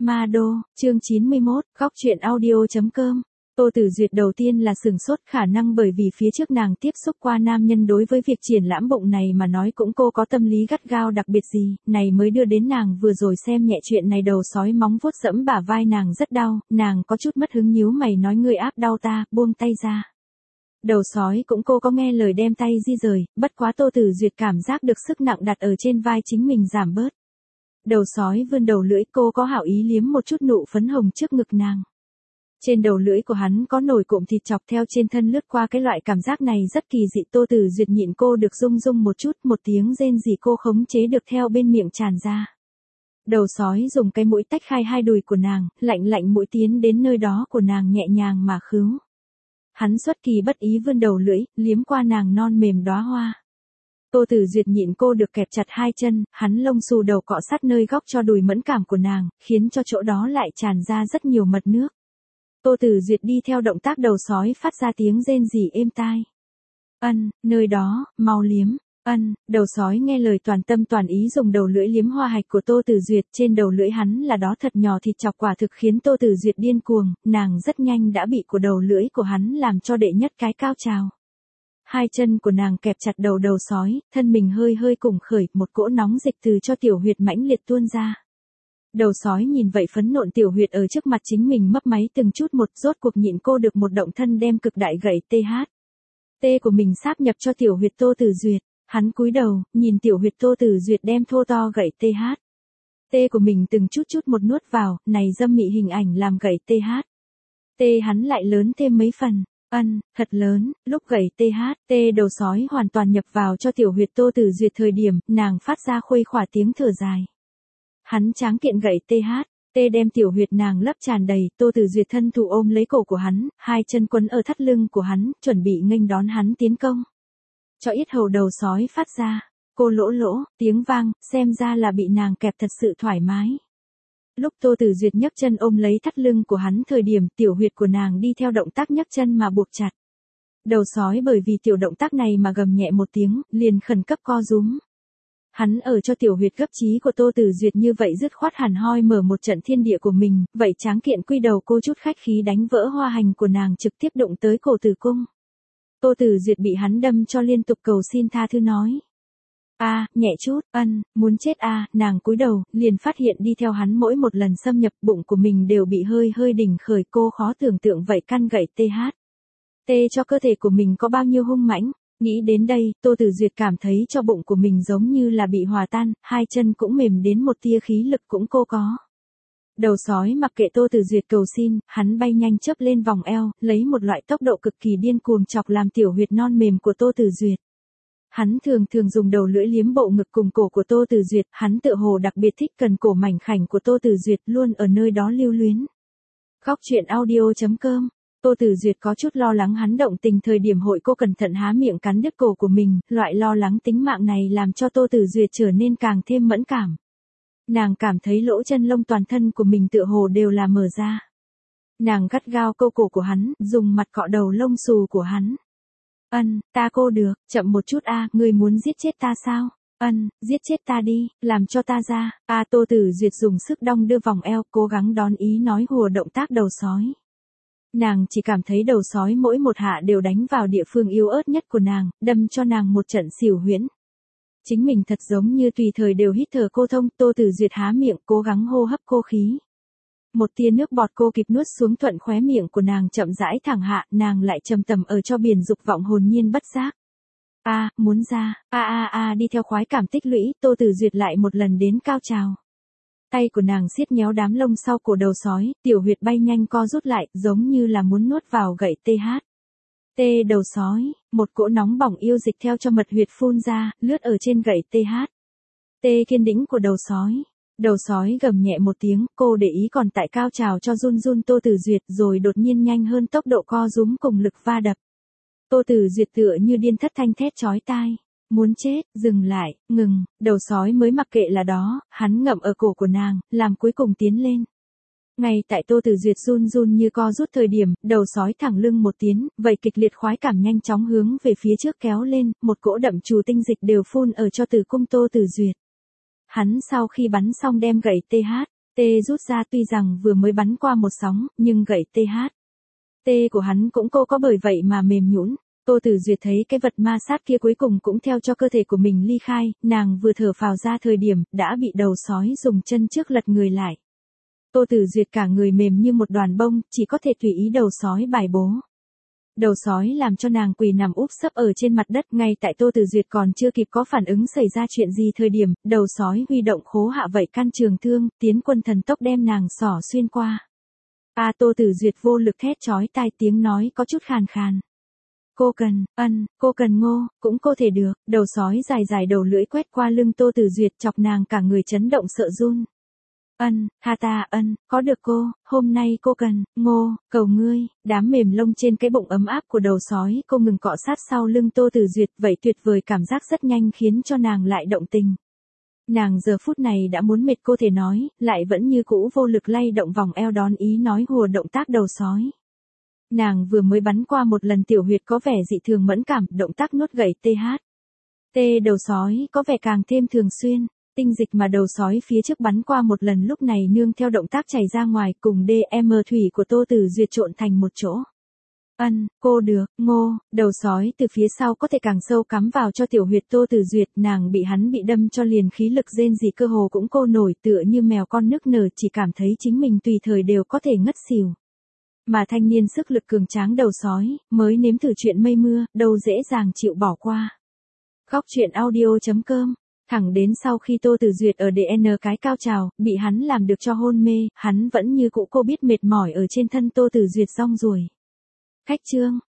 Ma Đô, chương 91, góc truyện audio.com. Tô Tử Duyệt đầu tiên là sửng sốt, khả năng bởi vì phía trước nàng tiếp xúc qua nam nhân đối với việc triển lãm bụng này mà nói cũng cô có tâm lý gắt gao đặc biệt gì, này mới đưa đến nàng vừa rồi xem nhẹ chuyện này. Đầu sói móng vuốt dẫm bả vai nàng rất đau, nàng có chút mất hứng nhíu mày nói ngươi áp đau ta, buông tay ra. Đầu sói cũng cô có nghe lời đem tay di rời, bất quá Tô Tử Duyệt cảm giác được sức nặng đặt ở trên vai chính mình giảm bớt. Đầu sói vươn đầu lưỡi, cô có hảo ý liếm một chút nụ phấn hồng trước ngực nàng. Trên đầu lưỡi của hắn có nổi cụm thịt chọc theo trên thân lướt qua, cái loại cảm giác này rất kỳ dị. Tô Tử Duyệt nhịn cô được rung rung một chút, một tiếng rên rỉ cô khống chế được theo bên miệng tràn ra. Đầu sói dùng cái mũi tách khai hai đùi của nàng, lạnh lạnh mũi tiến đến nơi đó của nàng nhẹ nhàng mà khứu. Hắn xuất kỳ bất ý vươn đầu lưỡi, liếm qua nàng non mềm đóa hoa. Tô Tử Duyệt nhịn cô được kẹp chặt hai chân, hắn lông xù đầu cọ sát nơi góc cho đùi mẫn cảm của nàng, khiến cho chỗ đó lại tràn ra rất nhiều mật nước. Tô Tử Duyệt đi theo động tác đầu sói phát ra tiếng rên rỉ êm tai. Ân, nơi đó, mau liếm. Ân, đầu sói nghe lời toàn tâm toàn ý dùng đầu lưỡi liếm hoa hạch của Tô Tử Duyệt. Trên đầu lưỡi hắn là đó thật nhỏ thịt chọc, quả thực khiến Tô Tử Duyệt điên cuồng, nàng rất nhanh đã bị của đầu lưỡi của hắn làm cho đệ nhất cái cao trào. Hai chân của nàng kẹp chặt đầu sói, thân mình hơi hơi củng khởi, một cỗ nóng dịch từ cho tiểu huyệt mãnh liệt tuôn ra. Đầu sói nhìn vậy phấn nộn tiểu huyệt ở trước mặt chính mình mấp máy từng chút một, rốt cuộc nhịn cô được một động thân đem cực đại gậy THT của mình sáp nhập cho tiểu huyệt Tô Tử Duyệt. Hắn cúi đầu, nhìn tiểu huyệt Tô Tử Duyệt đem thô to gậy THT của mình từng chút chút một nuốt vào, này dâm mị hình ảnh làm gậy THT hắn lại lớn thêm mấy phần. Ân, thật lớn, lúc gậy THT đầu sói hoàn toàn nhập vào cho tiểu huyệt Tô Tử Duyệt thời điểm, nàng phát ra khuây khỏa tiếng thở dài. Hắn tráng kiện gậy THT đem tiểu huyệt nàng lấp tràn đầy, Tô Tử Duyệt thân thủ ôm lấy cổ của hắn, hai chân quấn ở thắt lưng của hắn, chuẩn bị nghênh đón hắn tiến công. Cho yết hầu đầu sói phát ra, cô lỗ lỗ, tiếng vang, xem ra là bị nàng kẹp thật sự thoải mái. Lúc Tô Tử Duyệt nhấc chân ôm lấy thắt lưng của hắn thời điểm, tiểu huyệt của nàng đi theo động tác nhấc chân mà buộc chặt. Đầu sói bởi vì tiểu động tác này mà gầm nhẹ một tiếng, liền khẩn cấp co rúm. Hắn ở cho tiểu huyệt gấp trí của Tô Tử Duyệt như vậy dứt khoát hẳn hoi mở một trận thiên địa của mình, vậy tráng kiện quy đầu cô chút khách khí đánh vỡ hoa hành của nàng trực tiếp đụng tới cổ tử cung. Tô Tử Duyệt bị hắn đâm cho liên tục cầu xin tha thứ nói. Nhẹ chút, ân, muốn chết nàng cúi đầu, liền phát hiện đi theo hắn mỗi một lần xâm nhập bụng của mình đều bị hơi hơi đỉnh khởi, cô khó tưởng tượng vậy căn gậy THT cho cơ thể của mình có bao nhiêu hung mãnh. Nghĩ đến đây, Tô Tử Duyệt cảm thấy cho bụng của mình giống như là bị hòa tan, hai chân cũng mềm đến một tia khí lực cũng cô có. Đầu sói mặc kệ Tô Tử Duyệt cầu xin, hắn bay nhanh chớp lên vòng eo, lấy một loại tốc độ cực kỳ điên cuồng chọc làm tiểu huyệt non mềm của Tô Tử Duyệt. Hắn thường dùng đầu lưỡi liếm bộ ngực cùng cổ của Tô Tử Duyệt, hắn tựa hồ đặc biệt thích cần cổ mảnh khảnh của Tô Tử Duyệt, luôn ở nơi đó lưu luyến. Góc truyện audio.com. Tô Tử Duyệt có chút lo lắng hắn động tình thời điểm hội cô cẩn thận há miệng cắn đứt cổ của mình, loại lo lắng tính mạng này làm cho Tô Tử Duyệt trở nên càng thêm mẫn cảm. Nàng cảm thấy lỗ chân lông toàn thân của mình tựa hồ đều là mở ra. Nàng gắt gao câu cổ của hắn, dùng mặt cọ đầu lông xù của hắn. Ân, ta cô được, chậm một chút ngươi muốn giết chết ta sao? Ân, giết chết ta đi, làm cho ta ra. Tô Tử Duyệt dùng sức đong đưa vòng eo, cố gắng đón ý nói hùa động tác đầu sói. Nàng chỉ cảm thấy đầu sói mỗi một hạ đều đánh vào địa phương yếu ớt nhất của nàng, đâm cho nàng một trận xỉu huyễn. Chính mình thật giống như tùy thời đều hít thở cô thông. Tô Tử Duyệt há miệng cố gắng hô hấp cô khí. Một tia nước bọt cô kịp nuốt xuống thuận khóe miệng của nàng chậm rãi thẳng hạ, nàng lại trầm tầm ở cho biển dục vọng hồn nhiên bất giác. Muốn ra, đi theo khoái cảm tích lũy, Tô Tử Duyệt lại một lần đến cao trào. Tay của nàng siết nhéo đám lông sau cổ đầu sói, tiểu huyệt bay nhanh co rút lại, giống như là muốn nuốt vào gậy THT đầu sói, một cỗ nóng bỏng yêu dịch theo cho mật huyệt phun ra, lướt ở trên gậy THT kiên đĩnh của đầu sói. Đầu sói gầm nhẹ một tiếng, cô để ý còn tại cao trào cho run run Tô Tử Duyệt, rồi đột nhiên nhanh hơn tốc độ co rúm cùng lực va đập. Tô Tử Duyệt tựa như điên thất thanh thét chói tai. Muốn chết, dừng lại, ngừng, đầu sói mới mặc kệ là đó, hắn ngậm ở cổ của nàng, làm cuối cùng tiến lên. Ngay tại Tô Tử Duyệt run run như co rút thời điểm, đầu sói thẳng lưng một tiến, vậy kịch liệt khoái cảm nhanh chóng hướng về phía trước kéo lên, một cỗ đậm trù tinh dịch đều phun ở cho tử cung Tô Tử Duyệt. Hắn sau khi bắn xong đem gậy Tê rút ra tuy rằng vừa mới bắn qua một sóng, nhưng gậy TH. Tê của hắn cũng cô có bởi vậy mà mềm nhũn. Tô Tử Duyệt thấy cái vật ma sát kia cuối cùng cũng theo cho cơ thể của mình ly khai, nàng vừa thở phào ra thời điểm, đã bị đầu sói dùng chân trước lật người lại. Tô Tử Duyệt cả người mềm như một đoàn bông, chỉ có thể tùy ý đầu sói bài bố. Đầu sói làm cho nàng quỳ nằm úp sấp ở trên mặt đất, ngay tại Tô Tử Duyệt còn chưa kịp có phản ứng xảy ra chuyện gì thời điểm, đầu sói huy động khố hạ vậy căn trường thương, tiến quân thần tốc đem nàng xỏ xuyên qua. Tô Tử Duyệt vô lực thét chói tai, tiếng nói có chút khàn khàn. Cô cần Ngô, cũng cô thể được, đầu sói dài dài đầu lưỡi quét qua lưng Tô Tử Duyệt chọc nàng cả người chấn động sợ run. Tha ta, có được cô, hôm nay cô cần, Ngô, cầu ngươi, đám mềm lông trên cái bụng ấm áp của đầu sói cô ngừng cọ sát sau lưng Tô Tử Duyệt, vậy tuyệt vời cảm giác rất nhanh khiến cho nàng lại động tình. Nàng giờ phút này đã muốn mệt cô thể nói, lại vẫn như cũ vô lực lay động vòng eo đón ý nói hùa động tác đầu sói. Nàng vừa mới bắn qua một lần tiểu huyệt có vẻ dị thường mẫn cảm, động tác nuốt gậy TH. Tê đầu sói có vẻ càng thêm thường xuyên, tinh dịch mà đầu sói phía trước bắn qua một lần lúc này nương theo động tác chảy ra ngoài cùng DM thủy của Tô Tử Duyệt trộn thành một chỗ. Cô được, Ngô, đầu sói từ phía sau có thể càng sâu cắm vào cho tiểu huyệt Tô Tử Duyệt, nàng bị hắn bị đâm cho liền khí lực rên rỉ cơ hồ cũng cô nổi tựa như mèo con nức nở, chỉ cảm thấy chính mình tùy thời đều có thể ngất xỉu. Mà thanh niên sức lực cường tráng đầu sói, mới nếm thử chuyện mây mưa, đâu dễ dàng chịu bỏ qua. Góc truyện audio.com. Thẳng đến sau khi Tô Tử Duyệt ở DN cái cao trào, bị hắn làm được cho hôn mê, hắn vẫn như cũ cô biết mệt mỏi ở trên thân Tô Tử Duyệt rong ruổi. Khách trương,